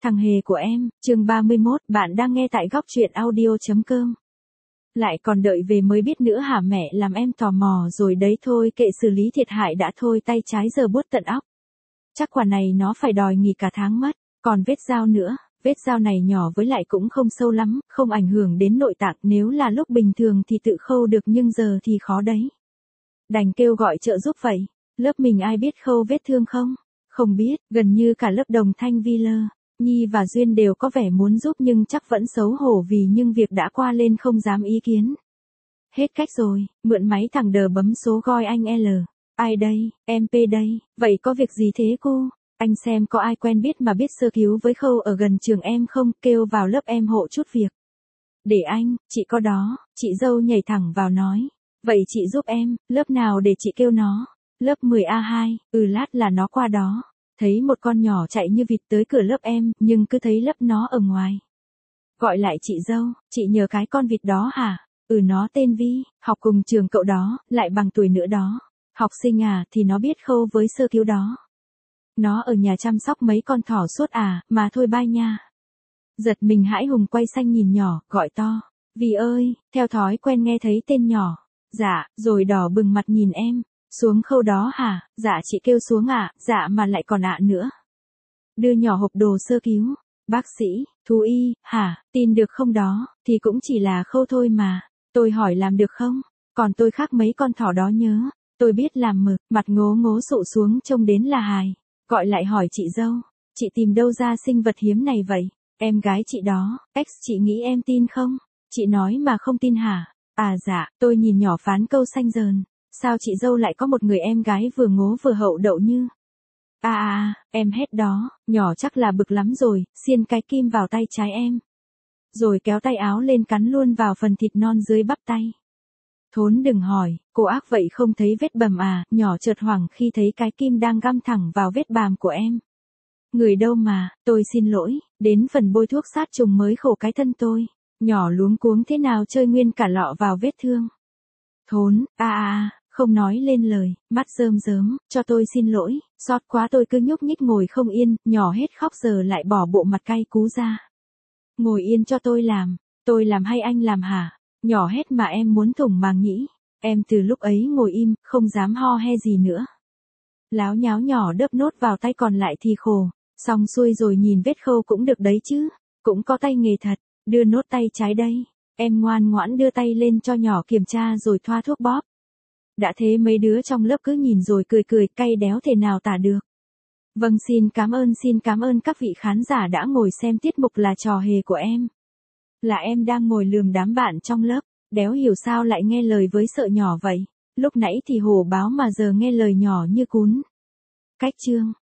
Thằng hề của em, chương 31, bạn đang nghe tại góc truyện audio.com. Lại còn đợi về mới biết nữa hả mẹ, làm em tò mò rồi đấy, thôi kệ, xử lý thiệt hại đã thôi, tay trái giờ buốt tận óc. Chắc quả này nó phải đòi nghỉ cả tháng mất, còn vết dao nữa, vết dao này nhỏ với lại cũng không sâu lắm, không ảnh hưởng đến nội tạng, nếu là lúc bình thường thì tự khâu được nhưng giờ thì khó đấy. Đành kêu gọi trợ giúp vậy, lớp mình ai biết khâu vết thương không? Không biết, gần như cả lớp đồng thanh vi lơ. Nhi và Duyên đều có vẻ muốn giúp nhưng chắc vẫn xấu hổ vì nhưng việc đã qua lên không dám ý kiến. Hết cách rồi, mượn máy thằng đờ bấm số gọi anh L. Ai đây, em P đây, vậy có việc gì thế cô? Anh xem có ai quen biết mà biết sơ cứu với khâu ở gần trường em không, kêu vào lớp em hộ chút việc. Để anh, chị có đó, chị dâu nhảy thẳng vào nói. Vậy chị giúp em, lớp nào để chị kêu nó? Lớp 10A2, lát là nó qua đó. Thấy một con nhỏ chạy như vịt tới cửa lớp em, nhưng cứ thấy lớp nó ở ngoài. Gọi lại chị dâu, chị nhờ cái con vịt đó hả? Nó tên Vi, học cùng trường cậu đó, lại bằng tuổi nữa đó. Học sinh à, thì nó biết khâu với sơ cứu đó. Nó ở nhà chăm sóc mấy con thỏ suốt à, mà thôi bye nha. Giật mình hãi hùng quay sang nhìn nhỏ, gọi to. Vi ơi, theo thói quen nghe thấy tên nhỏ. Dạ, rồi đỏ bừng mặt nhìn em. Xuống khâu đó hả? Dạ chị kêu xuống ạ, dạ mà lại còn ạ nữa. Đưa nhỏ hộp đồ sơ cứu. Bác sĩ, thú y, hả, tin được không đó, thì cũng chỉ là khâu thôi mà. Tôi hỏi làm được không? Còn tôi khác mấy con thỏ đó nhớ. Tôi biết làm mực, mặt ngố ngố sụ xuống trông đến là hài. Gọi lại hỏi chị dâu, chị tìm đâu ra sinh vật hiếm này vậy? Em gái chị đó, chị nghĩ em tin không? Chị nói mà không tin hả? À dạ, tôi nhìn nhỏ phán câu xanh dờn. Sao chị dâu lại có một người em gái vừa ngố vừa hậu đậu như? Em hết đó, nhỏ chắc là bực lắm rồi, xiên cái kim vào tay trái em. Rồi kéo tay áo lên cắn luôn vào phần thịt non dưới bắp tay. Thốn đừng hỏi, cô ác vậy không thấy vết bầm à, nhỏ chợt hoảng khi thấy cái kim đang găm thẳng vào vết bàm của em. Người đâu mà, tôi xin lỗi, đến phần bôi thuốc sát trùng mới khổ cái thân tôi. Nhỏ luống cuống thế nào chơi nguyên cả lọ vào vết thương. Thốn, không nói lên lời, mắt rơm rớm, cho tôi xin lỗi, xót quá, tôi cứ nhúc nhích ngồi không yên, nhỏ hết khóc giờ lại bỏ bộ mặt cay cú ra. Ngồi yên cho tôi làm hay anh làm hả? Nhỏ hết mà em muốn thủng màng nhĩ. Em từ lúc ấy ngồi im, không dám ho he gì nữa. Láo nháo nhỏ đớp nốt vào tay còn lại thì khổ, xong xuôi rồi nhìn vết khâu cũng được đấy chứ, cũng có tay nghề thật, đưa nốt tay trái đây. Em ngoan ngoãn đưa tay lên cho nhỏ kiểm tra rồi thoa thuốc bóp. Đã thế mấy đứa trong lớp cứ nhìn rồi cười cay đéo thể nào tả được. Vâng, xin cảm ơn các vị khán giả đã ngồi xem tiết mục là trò hề của em. Là em đang ngồi lườm đám bạn trong lớp, đéo hiểu sao lại nghe lời với sợ nhỏ vậy. Lúc nãy thì hổ báo mà giờ nghe lời nhỏ như cún. Cách chương